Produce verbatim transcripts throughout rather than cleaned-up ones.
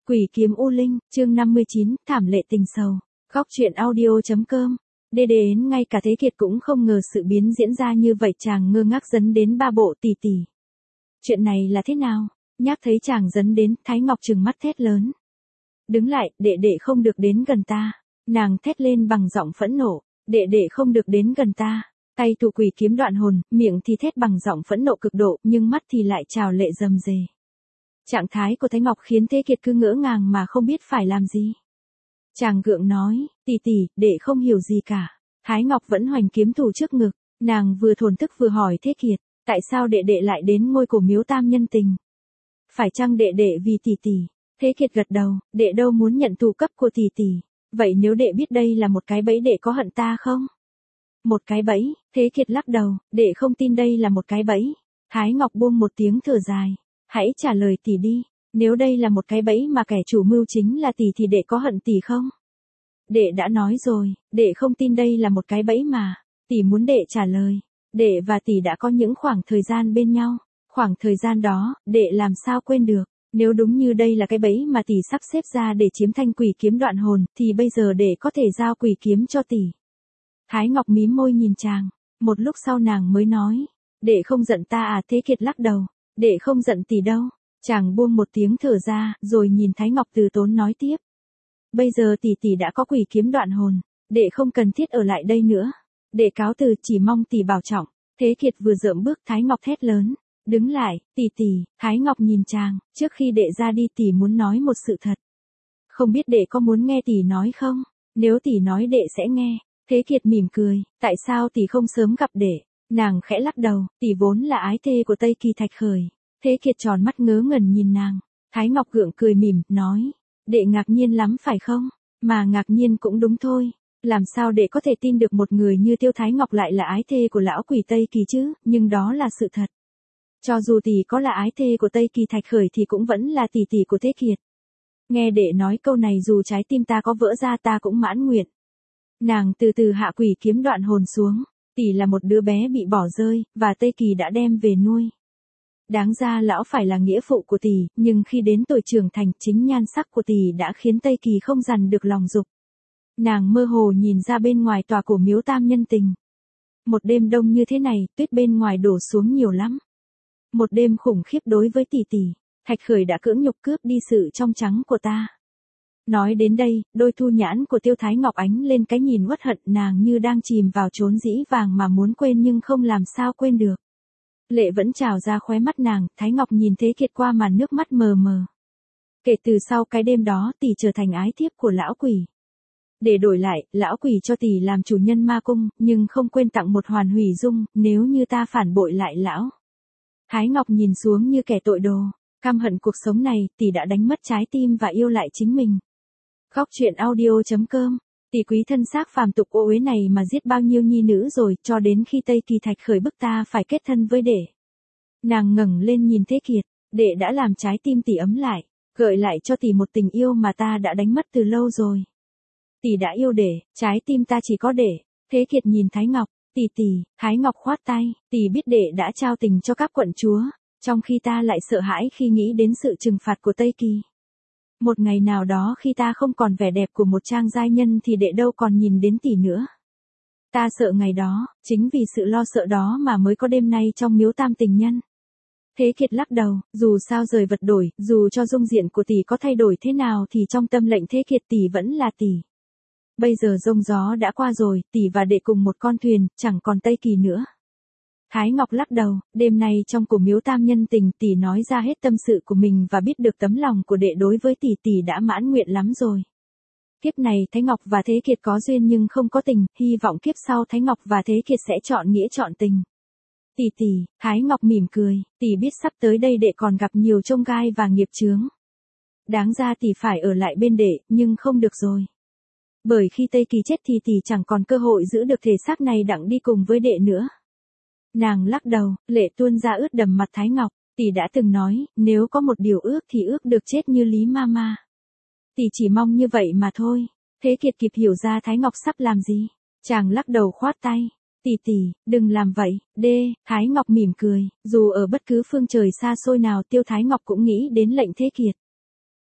Quỷ kiếm U Linh, chương năm mươi chín, thảm lệ tình sầu. Góc truyện audio.com. Đê đến ngay cả Thế Kiệt cũng không ngờ sự biến diễn ra như vậy, chàng ngơ ngác dấn đến ba bộ tỷ tỷ. Chuyện này là thế nào? Nhác thấy chàng dấn đến, Thái Ngọc trừng mắt thét lớn. Đứng lại, đệ đệ không được đến gần ta. Nàng thét lên bằng giọng phẫn nộ, đệ đệ không được đến gần ta. Tay tụ quỷ kiếm đoạn hồn, miệng thì thét bằng giọng phẫn nộ cực độ, nhưng mắt thì lại trào lệ rầm rề. Trạng thái của Thái Ngọc khiến Thế Kiệt cứ ngỡ ngàng mà không biết phải làm gì. Chàng gượng nói, tỷ tỷ, đệ không hiểu gì cả. Thái Ngọc vẫn hoành kiếm thủ trước ngực, nàng vừa thổn thức vừa hỏi Thế Kiệt, tại sao đệ đệ lại đến ngôi cổ miếu tam nhân tình? Phải chăng đệ đệ vì tỷ tỷ? Thế Kiệt gật đầu, đệ đâu muốn nhận thù cấp của tỷ tỷ. Vậy nếu đệ biết đây là một cái bẫy, đệ có hận ta không? Một cái bẫy? Thế Kiệt lắc đầu, đệ không tin đây là một cái bẫy. Thái Ngọc buông một tiếng thở dài. Hãy trả lời tỷ đi, nếu đây là một cái bẫy mà kẻ chủ mưu chính là tỷ thì đệ có hận tỷ không? Đệ đã nói rồi, đệ không tin đây là một cái bẫy mà. Tỷ muốn đệ trả lời. Đệ và tỷ đã có những khoảng thời gian bên nhau. Khoảng thời gian đó, đệ làm sao quên được. Nếu đúng như đây là cái bẫy mà tỷ sắp xếp ra để chiếm thanh quỷ kiếm đoạn hồn, thì bây giờ đệ có thể giao quỷ kiếm cho tỷ. Thái Ngọc mím môi nhìn chàng, một lúc sau nàng mới nói, đệ không giận ta à? Thế Kiệt lắc đầu, đệ không giận tỷ đâu. Chàng buông một tiếng thở ra, rồi nhìn Thái Ngọc từ tốn nói tiếp. Bây giờ tỷ tỷ đã có quỷ kiếm đoạn hồn, đệ không cần thiết ở lại đây nữa. Đệ cáo từ, chỉ mong tỷ bảo trọng. Thế Kiệt vừa dợm bước, Thái Ngọc thét lớn. Đứng lại, tỷ tỷ. Thái Ngọc nhìn chàng, trước khi đệ ra đi tỷ muốn nói một sự thật. Không biết đệ có muốn nghe tỷ nói không? Nếu tỷ nói đệ sẽ nghe. Thế Kiệt mỉm cười, tại sao tỷ không sớm gặp đệ? Nàng khẽ lắc đầu, tỷ vốn là ái thê của Tây Kỳ Thạch Khởi. Thế Kiệt tròn mắt ngớ ngẩn nhìn nàng. Thái Ngọc gượng cười mỉm, nói, đệ ngạc nhiên lắm phải không? Mà ngạc nhiên cũng đúng thôi. Làm sao đệ có thể tin được một người như Tiêu Thái Ngọc lại là ái thê của lão quỷ Tây Kỳ chứ? Nhưng đó là sự thật. Cho dù tỷ có là ái thê của Tây Kỳ Thạch Khởi thì cũng vẫn là tỷ tỷ của Thế Kiệt. Nghe đệ nói câu này, dù trái tim ta có vỡ ra ta cũng mãn nguyện. Nàng từ từ hạ quỷ kiếm đoạn hồn xuống. Tỷ là một đứa bé bị bỏ rơi, và Tây Kỳ đã đem về nuôi. Đáng ra lão phải là nghĩa phụ của tỷ, nhưng khi đến tuổi trưởng thành, chính nhan sắc của tỷ đã khiến Tây Kỳ không dằn được lòng dục. Nàng mơ hồ nhìn ra bên ngoài tòa cổ miếu tam nhân tình. Một đêm đông như thế này, tuyết bên ngoài đổ xuống nhiều lắm. Một đêm khủng khiếp đối với tỷ tỷ. Thạch Khởi đã cưỡng nhục cướp đi sự trong trắng của ta. Nói đến đây, đôi thu nhãn của Tiêu Thái Ngọc ánh lên cái nhìn uất hận, nàng như đang chìm vào chốn dĩ vàng mà muốn quên nhưng không làm sao quên được. Lệ vẫn trào ra khóe mắt nàng, Thái Ngọc nhìn Thế Kiệt qua màn nước mắt mờ mờ. Kể từ sau cái đêm đó, tỷ trở thành ái thiếp của lão quỷ. Để đổi lại, lão quỷ cho tỷ làm chủ nhân ma cung, nhưng không quên tặng một hoàn hủy dung, nếu như ta phản bội lại lão. Thái Ngọc nhìn xuống như kẻ tội đồ, căm hận cuộc sống này, tỷ đã đánh mất trái tim và yêu lại chính mình. Góc truyện audio.com. Tỷ quý thân xác phàm tục ô uế này mà giết bao nhiêu nhi nữ rồi, cho đến khi Tây Kỳ Thạch Khởi bức ta phải kết thân với đệ. Nàng ngẩng lên nhìn Thế Kiệt, đệ đã làm trái tim tỷ ấm lại, gợi lại cho tỷ một tình yêu mà ta đã đánh mất từ lâu rồi. Tỷ đã yêu đệ, trái tim ta chỉ có đệ. Thế Kiệt nhìn Thái Ngọc, tỷ tỷ. Thái Ngọc khoát tay, tỷ biết đệ đã trao tình cho các quận chúa, trong khi ta lại sợ hãi khi nghĩ đến sự trừng phạt của Tây Kỳ. Một ngày nào đó khi ta không còn vẻ đẹp của một trang giai nhân thì đệ đâu còn nhìn đến tỷ nữa. Ta sợ ngày đó, chính vì sự lo sợ đó mà mới có đêm nay trong miếu tam tình nhân. Thế Kiệt lắc đầu, dù sao rời vật đổi, dù cho dung diện của tỷ có thay đổi thế nào thì trong tâm lệnh Thế Kiệt tỷ vẫn là tỷ. Bây giờ giông gió đã qua rồi, tỷ và đệ cùng một con thuyền, chẳng còn Tây Kỳ nữa. Thái Ngọc lắc đầu, đêm nay trong cổ miếu tam nhân tình, tỷ nói ra hết tâm sự của mình và biết được tấm lòng của đệ đối với tỷ, tỷ đã mãn nguyện lắm rồi. Kiếp này Thái Ngọc và Thế Kiệt có duyên nhưng không có tình, hy vọng kiếp sau Thái Ngọc và Thế Kiệt sẽ chọn nghĩa chọn tình. Tỷ tỷ. Thái Ngọc mỉm cười, tỷ biết sắp tới đây đệ còn gặp nhiều chông gai và nghiệp chướng. Đáng ra tỷ phải ở lại bên đệ, nhưng không được rồi. Bởi khi Tây Kỳ chết thì tỷ chẳng còn cơ hội giữ được thể xác này đặng đi cùng với đệ nữa. Nàng lắc đầu, lệ tuôn ra ướt đầm mặt Thái Ngọc, tỷ đã từng nói, nếu có một điều ước thì ước được chết như Lý Mama. Tỷ chỉ mong như vậy mà thôi. Thế Kiệt kịp hiểu ra Thái Ngọc sắp làm gì. Chàng lắc đầu khoát tay. Tỷ tỷ, đừng làm vậy, đê. Thái Ngọc mỉm cười, dù ở bất cứ phương trời xa xôi nào Tiêu Thái Ngọc cũng nghĩ đến lệnh Thế Kiệt.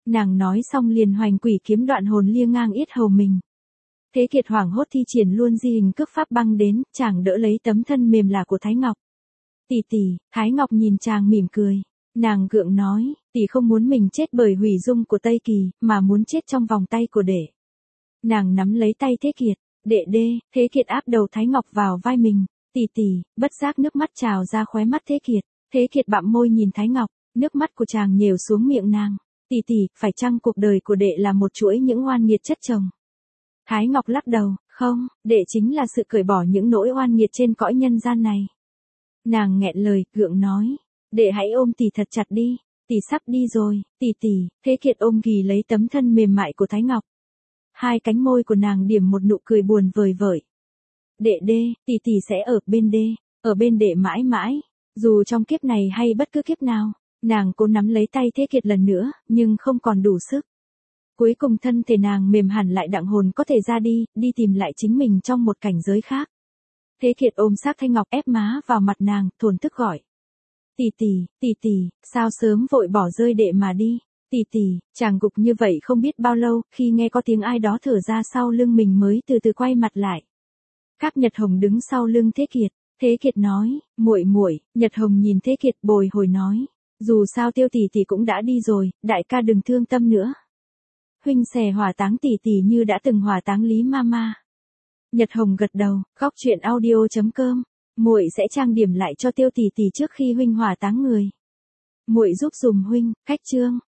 Nàng nói xong liền hoành quỷ kiếm đoạn hồn lia ngang yết hầu mình. Thế Kiệt hoảng hốt thi triển luôn di hình cước pháp băng đến, chàng đỡ lấy tấm thân mềm là của Thái Ngọc. Tỷ tỷ, Thái Ngọc nhìn chàng mỉm cười. Nàng gượng nói, tỷ không muốn mình chết bởi hủy dung của Tây Kỳ, mà muốn chết trong vòng tay của đệ. Nàng nắm lấy tay Thế Kiệt, đệ đê, Thế Kiệt áp đầu Thái Ngọc vào vai mình. Tỷ tỷ, bất giác nước mắt trào ra khóe mắt Thế Kiệt. Thế Kiệt bặm môi nhìn Thái Ngọc, nước mắt của chàng nhều xuống miệng nàng. Tỷ tỷ, phải chăng cuộc đời của đệ là một chuỗi những oan nghiệt chất chồng? Thái Ngọc lắc đầu, không, đệ chính là sự cởi bỏ những nỗi oan nghiệt trên cõi nhân gian này. Nàng nghẹn lời, gượng nói, đệ hãy ôm tỷ thật chặt đi, tỷ sắp đi rồi, tỷ tỷ. Thế Kiệt ôm ghì lấy tấm thân mềm mại của Thái Ngọc. Hai cánh môi của nàng điểm một nụ cười buồn vời vợi. Đệ đê, tỷ tỷ sẽ ở bên đê, ở bên đệ mãi mãi, dù trong kiếp này hay bất cứ kiếp nào. Nàng cố nắm lấy tay Thế Kiệt lần nữa, nhưng không còn đủ sức. Cuối cùng thân thể nàng mềm hẳn lại, đặng hồn có thể ra đi, đi tìm lại chính mình trong một cảnh giới khác. Thế Kiệt ôm sát Thanh Ngọc ép má vào mặt nàng, thổn thức gọi. Tỷ tỷ, tỷ tỷ, sao sớm vội bỏ rơi đệ mà đi, tỷ tỷ. Chàng gục như vậy không biết bao lâu, khi nghe có tiếng ai đó thở ra sau lưng mình mới từ từ quay mặt lại. Các Nhật Hồng đứng sau lưng Thế Kiệt. Thế Kiệt nói, muội muội. Nhật Hồng nhìn Thế Kiệt bồi hồi nói, dù sao Tiêu tỷ tỷ cũng đã đi rồi, đại ca đừng thương tâm nữa. Huynh xẻ hỏa táng tỷ tỷ như đã từng hỏa táng Lý Mama. Nhật Hồng gật đầu, góc truyện audio chấm com. Muội sẽ trang điểm lại cho Tiêu tỷ tỷ trước khi huynh hỏa táng người. Muội giúp dùm huynh. Khách chương.